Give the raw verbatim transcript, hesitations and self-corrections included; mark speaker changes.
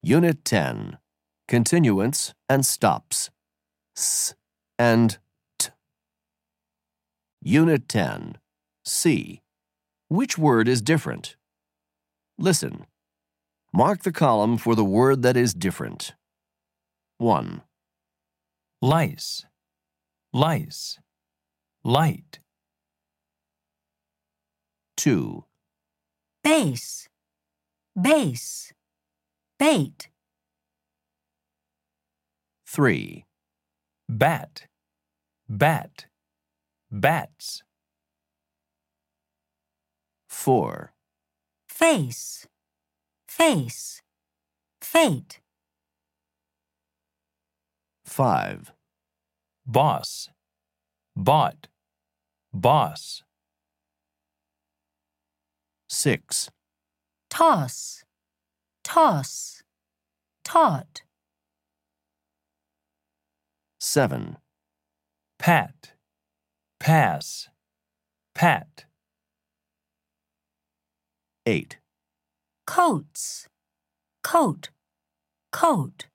Speaker 1: Unit ten. Continuance and stops. S and T. Unit ten. C. Which word is different? Listen. Mark the column for the word that is different. one.
Speaker 2: Lice, lice, light.
Speaker 1: two.
Speaker 3: Base, base, bait.
Speaker 1: three.
Speaker 2: Bat, bat, bats.
Speaker 1: four.
Speaker 3: Face, face, fate.
Speaker 1: five.
Speaker 2: Boss, bought, boss.
Speaker 1: six.
Speaker 3: Toss, toss, taught.
Speaker 1: seven.
Speaker 2: Pat, pass, pat.
Speaker 1: eight.
Speaker 3: Coats, coat, coat.